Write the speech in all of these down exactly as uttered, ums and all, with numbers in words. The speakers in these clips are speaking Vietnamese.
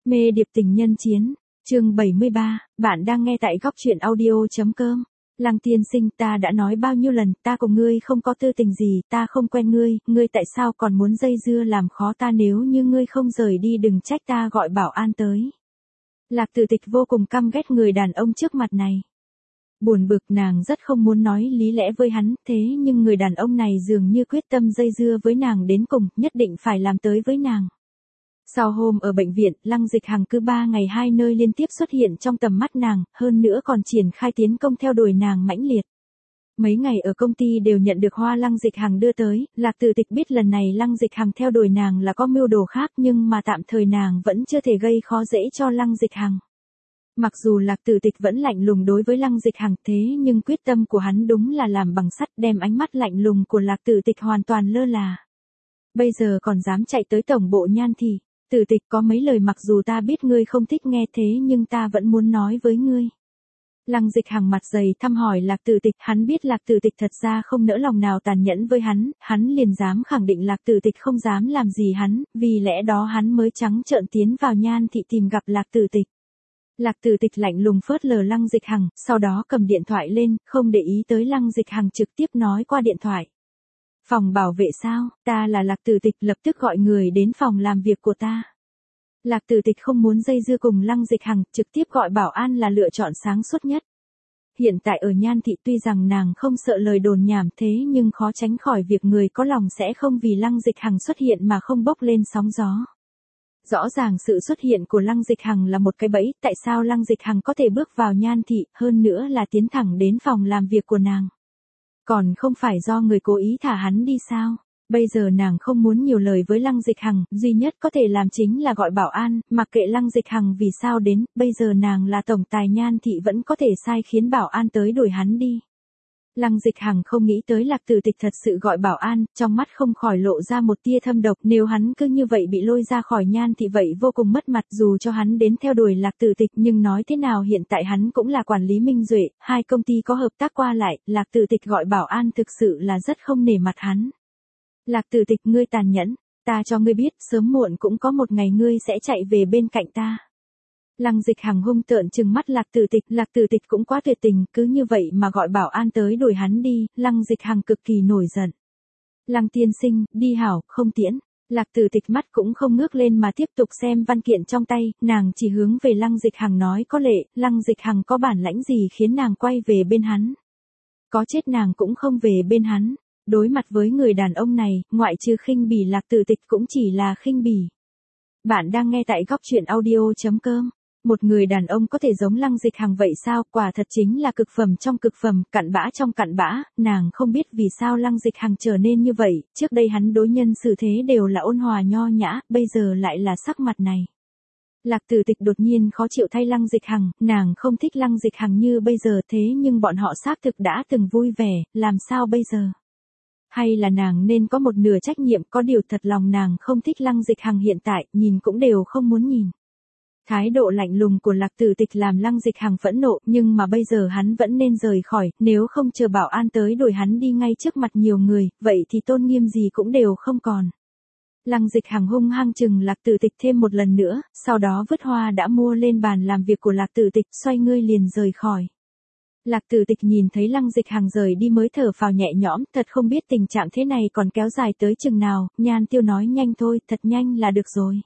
Mê điệp tình nhân chiến, chương bảy mươi ba, bạn đang nghe tại góc truyện audio.com. Lăng tiên sinh, ta đã nói bao nhiêu lần, ta cùng ngươi không có tư tình gì, ta không quen ngươi, ngươi tại sao còn muốn dây dưa làm khó ta, nếu như ngươi không rời đi đừng trách ta gọi bảo an tới. Lạc Tử Tịch vô cùng căm ghét người đàn ông trước mặt này. Buồn bực, nàng rất không muốn nói lý lẽ với hắn, thế nhưng người đàn ông này dường như quyết tâm dây dưa với nàng đến cùng, nhất định phải làm tới với nàng. Sau hôm ở bệnh viện, Lăng Dịch Hằng cứ ba ngày hai nơi liên tiếp xuất hiện trong tầm mắt nàng, hơn nữa còn triển khai tiến công theo đuổi nàng mãnh liệt. Mấy ngày ở công ty đều nhận được hoa Lăng Dịch Hằng đưa tới, Lạc Tử Tịch biết lần này Lăng Dịch Hằng theo đuổi nàng là có mưu đồ khác, nhưng mà tạm thời nàng vẫn chưa thể gây khó dễ cho Lăng Dịch Hằng. Mặc dù Lạc Tử Tịch vẫn lạnh lùng đối với Lăng Dịch Hằng, thế nhưng quyết tâm của hắn đúng là làm bằng sắt, đem ánh mắt lạnh lùng của Lạc Tử Tịch hoàn toàn lơ là. Bây giờ còn dám chạy tới tổng bộ Nhan Thị. Tử Tịch, có mấy lời mặc dù ta biết ngươi không thích nghe, thế nhưng ta vẫn muốn nói với ngươi. Lăng Dịch Hằng mặt dày thăm hỏi Lạc Tử Tịch, hắn biết Lạc Tử Tịch thật ra không nỡ lòng nào tàn nhẫn với hắn, hắn liền dám khẳng định Lạc Tử Tịch không dám làm gì hắn, vì lẽ đó hắn mới trắng trợn tiến vào Nhan Thị tìm gặp Lạc Tử Tịch. Lạc Tử Tịch lạnh lùng phớt lờ Lăng Dịch Hằng, sau đó cầm điện thoại lên, không để ý tới Lăng Dịch Hằng, trực tiếp nói qua điện thoại. Phòng bảo vệ sao, ta là Lạc Tử Tịch, lập tức gọi người đến phòng làm việc của ta. Lạc Tử Tịch không muốn dây dưa cùng Lăng Dịch Hằng, trực tiếp gọi bảo an là lựa chọn sáng suốt nhất. Hiện tại ở Nhan Thị tuy rằng nàng không sợ lời đồn nhảm, thế nhưng khó tránh khỏi việc người có lòng sẽ không vì Lăng Dịch Hằng xuất hiện mà không bốc lên sóng gió. Rõ ràng sự xuất hiện của Lăng Dịch Hằng là một cái bẫy, tại sao Lăng Dịch Hằng có thể bước vào Nhan Thị, hơn nữa là tiến thẳng đến phòng làm việc của nàng. Còn không phải do người cố ý thả hắn đi sao? Bây giờ nàng không muốn nhiều lời với Lăng Dịch Hằng, duy nhất có thể làm chính là gọi bảo an, mặc kệ Lăng Dịch Hằng vì sao đến, bây giờ nàng là tổng tài Nhan Thị vẫn có thể sai khiến bảo an tới đuổi hắn đi. Lăng Dịch Hằng không nghĩ tới Lạc Tử Tịch thật sự gọi bảo an, trong mắt không khỏi lộ ra một tia thâm độc, nếu hắn cứ như vậy bị lôi ra khỏi Nhan Thị vậy vô cùng mất mặt, dù cho hắn đến theo đuổi Lạc Tử Tịch, nhưng nói thế nào hiện tại hắn cũng là quản lý Minh Duệ, hai công ty có hợp tác qua lại, Lạc Tử Tịch gọi bảo an thực sự là rất không nể mặt hắn. Lạc Tử Tịch, ngươi tàn nhẫn, ta cho ngươi biết, sớm muộn cũng có một ngày ngươi sẽ chạy về bên cạnh ta. Lăng Dịch Hằng hung tợn trừng mắt Lạc Tử Tịch, Lạc Tử Tịch cũng quá tuyệt tình, cứ như vậy mà gọi bảo an tới đuổi hắn đi, Lăng Dịch Hằng cực kỳ nổi giận. Lăng tiên sinh, đi hảo, không tiễn. Lạc Tử Tịch mắt cũng không ngước lên mà tiếp tục xem văn kiện trong tay, nàng chỉ hướng về Lăng Dịch Hằng nói, có lệ, Lăng Dịch Hằng có bản lãnh gì khiến nàng quay về bên hắn. Có chết nàng cũng không về bên hắn. Đối mặt với người đàn ông này, ngoại trừ khinh bỉ, Lạc Tử Tịch cũng chỉ là khinh bỉ. Bạn đang nghe tại góc truyện audio.com. Một người đàn ông có thể giống Lăng Dịch Hằng vậy sao, quả thật chính là cực phẩm trong cực phẩm, cặn bã trong cặn bã, nàng không biết vì sao Lăng Dịch Hằng trở nên như vậy, trước đây hắn đối nhân xử thế đều là ôn hòa nho nhã, bây giờ lại là sắc mặt này. Lạc Tử Tịch đột nhiên khó chịu thay Lăng Dịch Hằng, nàng không thích Lăng Dịch Hằng như bây giờ, thế nhưng bọn họ xác thực đã từng vui vẻ, làm sao bây giờ? Hay là nàng nên có một nửa trách nhiệm, có điều thật lòng nàng không thích Lăng Dịch Hằng hiện tại, nhìn cũng đều không muốn nhìn. Thái độ lạnh lùng của Lạc Tử Tịch làm Lăng Dịch Hằng phẫn nộ, nhưng mà bây giờ hắn vẫn nên rời khỏi, nếu không chờ bảo an tới đuổi hắn đi ngay trước mặt nhiều người, vậy thì tôn nghiêm gì cũng đều không còn. Lăng Dịch Hằng hung hăng chừng Lạc Tử Tịch thêm một lần nữa, sau đó vứt hoa đã mua lên bàn làm việc của Lạc Tử Tịch, xoay người liền rời khỏi. Lạc Tử Tịch nhìn thấy Lăng Dịch Hằng rời đi mới thở phào nhẹ nhõm, thật không biết tình trạng thế này còn kéo dài tới chừng nào, Nhan Tiêu nói nhanh thôi, thật nhanh là được rồi.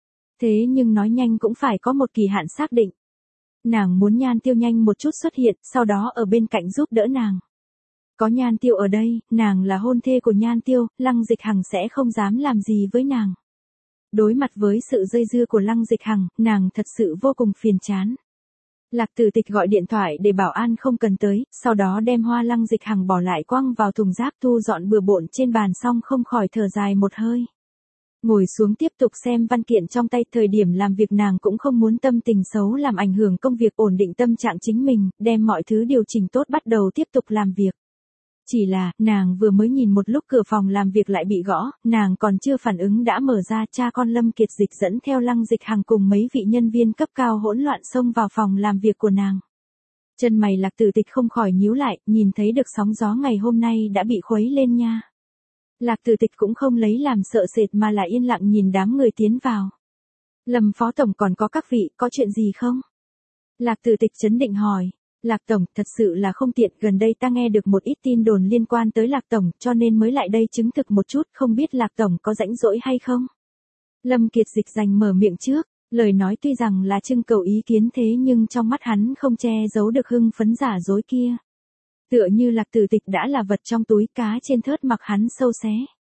Thế nhưng nói nhanh cũng phải có một kỳ hạn xác định. Nàng muốn Nhan Tiêu nhanh một chút xuất hiện, sau đó ở bên cạnh giúp đỡ nàng. Có Nhan Tiêu ở đây, nàng là hôn thê của Nhan Tiêu, Lăng Dịch Hằng sẽ không dám làm gì với nàng. Đối mặt với sự dây dưa của Lăng Dịch Hằng, nàng thật sự vô cùng phiền chán. Lạc Tử Tịch gọi điện thoại để bảo an không cần tới, sau đó đem hoa Lăng Dịch Hằng bỏ lại quăng vào thùng rác, thu dọn bừa bộn trên bàn xong không khỏi thở dài một hơi. Ngồi xuống tiếp tục xem văn kiện trong tay, thời điểm làm việc nàng cũng không muốn tâm tình xấu làm ảnh hưởng công việc, ổn định tâm trạng chính mình, đem mọi thứ điều chỉnh tốt bắt đầu tiếp tục làm việc. Chỉ là, nàng vừa mới nhìn một lúc cửa phòng làm việc lại bị gõ, nàng còn chưa phản ứng đã mở ra, cha con Lâm Kiệt Dịch dẫn theo Lăng Dịch Hằng cùng mấy vị nhân viên cấp cao hỗn loạn xông vào phòng làm việc của nàng. Chân mày Lạc Tử Tịch không khỏi nhíu lại, nhìn thấy được sóng gió ngày hôm nay đã bị khuấy lên nha. Lạc Tử Tịch cũng không lấy làm sợ sệt mà là yên lặng nhìn đám người tiến vào. Lâm phó tổng còn có các vị, có chuyện gì không? Lạc Tử Tịch trấn định hỏi. Lạc tổng, thật sự là không tiện, gần đây ta nghe được một ít tin đồn liên quan tới Lạc tổng, cho nên mới lại đây chứng thực một chút, không biết Lạc tổng có rảnh rỗi hay không? Lâm Kiệt Dịch giành mở miệng trước, lời nói tuy rằng là trưng cầu ý kiến thế nhưng trong mắt hắn không che giấu được hưng phấn giả dối kia. Tựa như Lạc Tử Tịch đã là vật trong túi cá trên thớt mặc hắn sâu xé.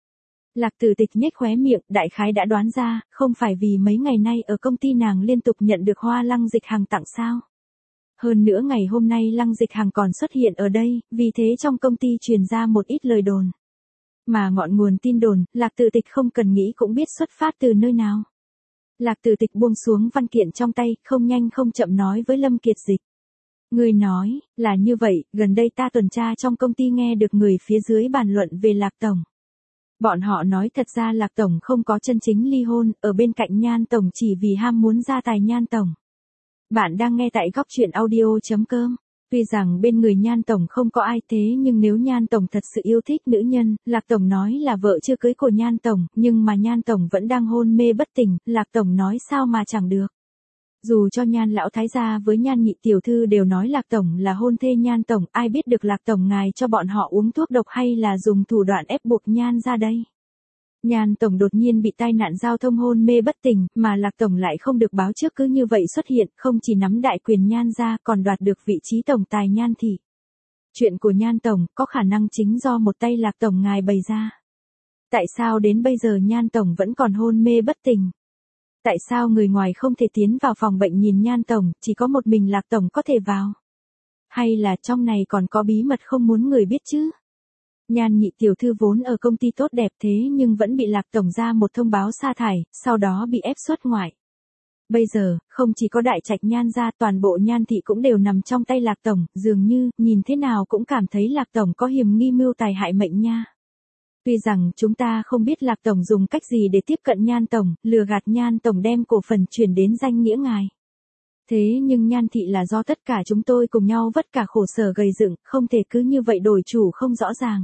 Lạc Tử Tịch nhếch khóe miệng, đại khái đã đoán ra, không phải vì mấy ngày nay ở công ty nàng liên tục nhận được hoa Lăng Dịch Hằng tặng sao. Hơn nữa ngày hôm nay Lăng Dịch Hằng còn xuất hiện ở đây, vì thế trong công ty truyền ra một ít lời đồn. Mà ngọn nguồn tin đồn, Lạc Tử Tịch không cần nghĩ cũng biết xuất phát từ nơi nào. Lạc Tử Tịch buông xuống văn kiện trong tay, không nhanh không chậm nói với Lâm Kiệt Dịch. Người nói, là như vậy, gần đây ta tuần tra trong công ty nghe được người phía dưới bàn luận về Lạc tổng. Bọn họ nói thật ra Lạc tổng không có chân chính ly hôn, ở bên cạnh Nhan tổng chỉ vì ham muốn gia tài Nhan tổng. Bạn đang nghe tại góc truyện audio.com. Tuy rằng bên người Nhan tổng không có ai thế nhưng nếu Nhan tổng thật sự yêu thích nữ nhân, Lạc tổng nói là vợ chưa cưới của Nhan tổng, nhưng mà Nhan tổng vẫn đang hôn mê bất tỉnh, Lạc tổng nói sao mà chẳng được. Dù cho Nhan lão thái gia với Nhan nhị tiểu thư đều nói Lạc tổng là hôn thê Nhan tổng, ai biết được Lạc tổng ngài cho bọn họ uống thuốc độc hay là dùng thủ đoạn ép buộc Nhan ra đây. Nhan tổng đột nhiên bị tai nạn giao thông hôn mê bất tỉnh, mà Lạc tổng lại không được báo trước cứ như vậy xuất hiện, không chỉ nắm đại quyền Nhan ra còn đoạt được vị trí tổng tài Nhan thị. Chuyện của Nhan tổng có khả năng chính do một tay Lạc tổng ngài bày ra. Tại sao đến bây giờ Nhan tổng vẫn còn hôn mê bất tỉnh? Tại sao người ngoài không thể tiến vào phòng bệnh nhìn Nhan tổng, chỉ có một mình Lạc tổng có thể vào? Hay là trong này còn có bí mật không muốn người biết chứ? Nhan nhị tiểu thư vốn ở công ty tốt đẹp thế nhưng vẫn bị Lạc tổng ra một thông báo sa thải, sau đó bị ép xuất ngoại. Bây giờ, không chỉ có đại trạch Nhan gia, toàn bộ Nhan thị cũng đều nằm trong tay Lạc tổng, dường như, nhìn thế nào cũng cảm thấy Lạc tổng có hiềm nghi mưu tài hại mệnh nha. Tuy rằng chúng ta không biết Lạc tổng dùng cách gì để tiếp cận Nhan tổng, lừa gạt Nhan tổng đem cổ phần chuyển đến danh nghĩa ngài. Thế nhưng Nhan thị là do tất cả chúng tôi cùng nhau vất cả khổ sở gầy dựng, không thể cứ như vậy đổi chủ không rõ ràng.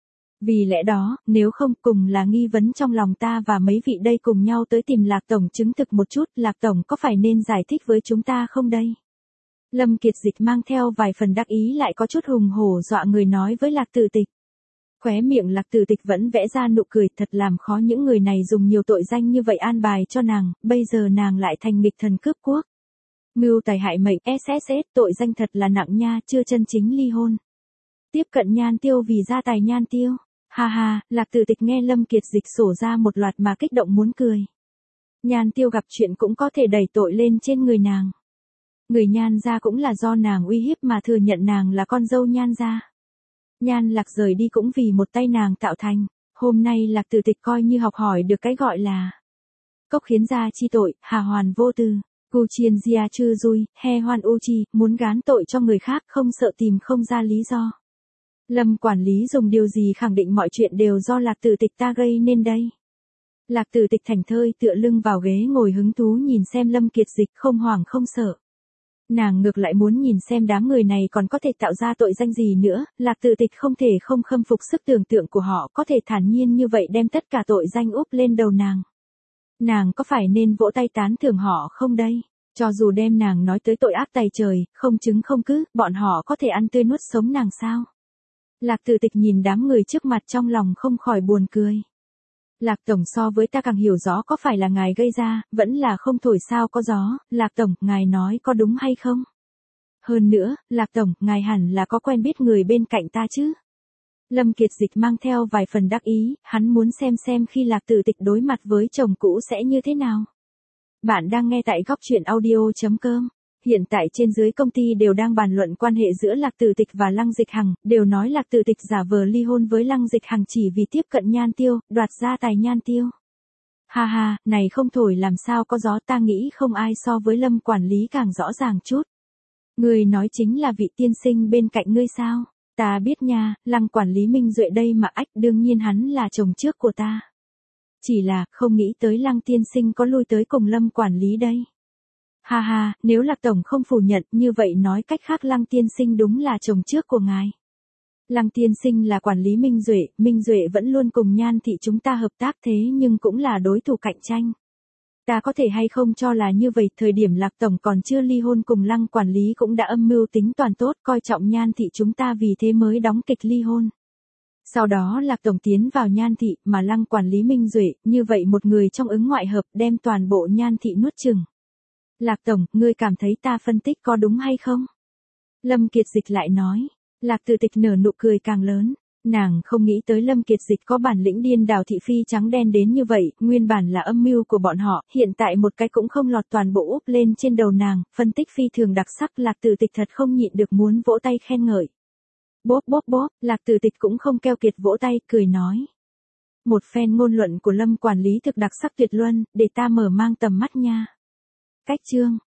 Vì lẽ đó, nếu không cùng là nghi vấn trong lòng ta và mấy vị đây cùng nhau tới tìm Lạc tổng chứng thực một chút, Lạc tổng có phải nên giải thích với chúng ta không đây? Lâm Kiệt Dịch mang theo vài phần đắc ý lại có chút hùng hổ dọa người nói với Lạc Tử Tịch. Khóe miệng Lạc Tử Tịch vẫn vẽ ra nụ cười, thật làm khó những người này dùng nhiều tội danh như vậy an bài cho nàng, bây giờ nàng lại thành nghịch thần cướp quốc. Mưu tài hại mệnh, ét ét ét, tội danh thật là nặng nha, chưa chân chính ly hôn. Tiếp cận Nhan tiêu vì gia tài Nhan tiêu. Ha ha, Lạc Tử Tịch nghe Lâm Kiệt Dịch sổ ra một loạt mà kích động muốn cười. Nhan tiêu gặp chuyện cũng có thể đẩy tội lên trên người nàng. Người Nhan gia cũng là do nàng uy hiếp mà thừa nhận nàng là con dâu Nhan gia. Nhan Lạc rời đi cũng vì một tay nàng tạo thành. Hôm nay Lạc Tử Tịch coi như học hỏi được cái gọi là cốc khiến ra chi tội, hà hoàn vô tư. Cu chiên gia chư dui, he hoan u chi, muốn gán tội cho người khác không sợ tìm không ra lý do. Lâm quản lý dùng điều gì khẳng định mọi chuyện đều do Lạc Tử Tịch ta gây nên đây? Lạc Tử Tịch thảnh thơi tựa lưng vào ghế ngồi hứng thú nhìn xem Lâm Kiệt Dịch không hoảng không sợ. Nàng ngược lại muốn nhìn xem đám người này còn có thể tạo ra tội danh gì nữa, Lạc Tử Tịch không thể không khâm phục sức tưởng tượng của họ có thể thản nhiên như vậy đem tất cả tội danh úp lên đầu nàng. Nàng có phải nên vỗ tay tán thưởng họ không đây? Cho dù đem nàng nói tới tội ác tày trời, không chứng không cứ, bọn họ có thể ăn tươi nuốt sống nàng sao? Lạc Tử Tịch nhìn đám người trước mặt trong lòng không khỏi buồn cười. Lạc tổng so với ta càng hiểu rõ có phải là ngài gây ra, vẫn là không thổi sao có gió, Lạc tổng, ngài nói có đúng hay không? Hơn nữa, Lạc tổng, ngài hẳn là có quen biết người bên cạnh ta chứ? Lâm Kiệt Dịch mang theo vài phần đắc ý, hắn muốn xem xem khi Lạc Tử Tịch đối mặt với chồng cũ sẽ như thế nào. Bạn đang nghe tại góc truyện audio.com. Hiện tại trên dưới công ty đều đang bàn luận quan hệ giữa Lạc Tử Tịch và Lăng Dịch Hằng, đều nói Lạc Tử Tịch giả vờ ly hôn với Lăng Dịch Hằng chỉ vì tiếp cận Nhan tiêu, đoạt gia tài Nhan tiêu. Ha ha, này không thổi làm sao có gió, ta nghĩ không ai so với Lâm quản lý càng rõ ràng chút. Người nói chính là vị tiên sinh bên cạnh ngươi sao? Ta biết nha, Lăng quản lý Minh Duệ đây mà ách, đương nhiên hắn là chồng trước của ta. Chỉ là, không nghĩ tới Lăng tiên sinh có lui tới cùng Lâm quản lý đây. Ha ha, nếu Lạc tổng không phủ nhận, như vậy nói cách khác Lăng tiên sinh đúng là chồng trước của ngài. Lăng tiên sinh là quản lý Minh Duệ, Minh Duệ vẫn luôn cùng Nhan thị chúng ta hợp tác thế nhưng cũng là đối thủ cạnh tranh. Ta có thể hay không cho là như vậy, thời điểm Lạc Tổng còn chưa ly hôn cùng Lăng quản lý cũng đã âm mưu tính toàn tốt, coi trọng Nhan thị chúng ta vì thế mới đóng kịch ly hôn. Sau đó Lạc Tổng tiến vào Nhan thị, mà Lăng quản lý minh duệ, như vậy một người trong ứng ngoại hợp đem toàn bộ Nhan thị nuốt chửng. Lạc Tổng, ngươi cảm thấy ta phân tích có đúng hay không? Lâm Kiệt Dịch lại nói. Lạc Tử Tịch nở nụ cười càng lớn. Nàng không nghĩ tới Lâm Kiệt Dịch có bản lĩnh điên đảo thị phi trắng đen đến như vậy, nguyên bản là âm mưu của bọn họ, hiện tại một cái cũng không lọt toàn bộ úp lên trên đầu nàng, phân tích phi thường đặc sắc. Lạc Tử Tịch thật không nhịn được muốn vỗ tay khen ngợi. Bốp bốp bốp, Lạc Tử Tịch cũng không keo kiệt vỗ tay, cười nói. Một phen ngôn luận của Lâm quản lý thực đặc sắc tuyệt luân, để ta mở mang tầm mắt nha. Cách chương